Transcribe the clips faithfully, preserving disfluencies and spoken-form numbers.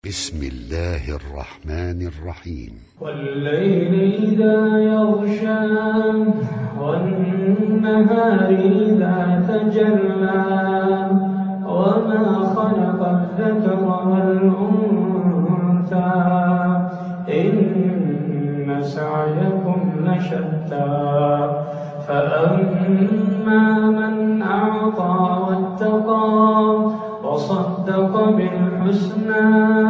بسم الله الرحمن الرحيم. والليل إذا يغشى والنهار إذا تجلى وما خلق الذكر والأنثى إن سعيكم لشتى فأما من أعطى واتقى وصدق بالحسنى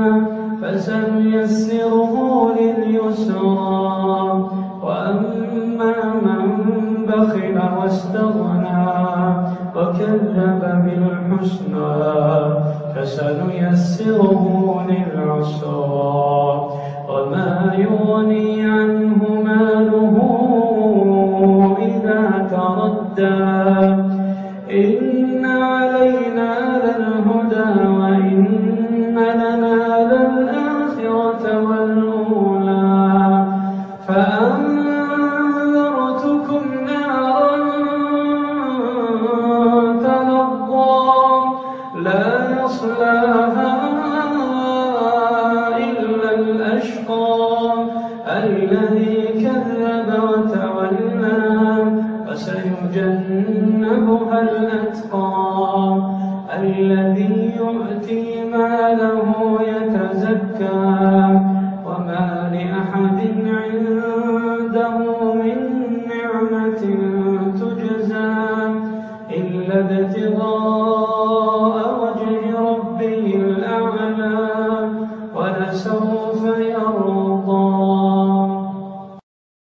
فسنيسره لليسرى وأما من بخل واستغنى وكذب بالحسنى فسنيسره للعسرى وما يغني عنه ماله إذا تردى إن علينا للهدى وإن لنا للآخرة والأولى فأنذرتكم نارا تلظى لا يصلاها إلا الأشقى الذي كذب وتولى وسيجنبها الأتقى الذي يؤتي ماله يتزكى وما لأحد عنده من نعمة تجزى إلا ابتغاء وجه ربه الأعلى ولسوف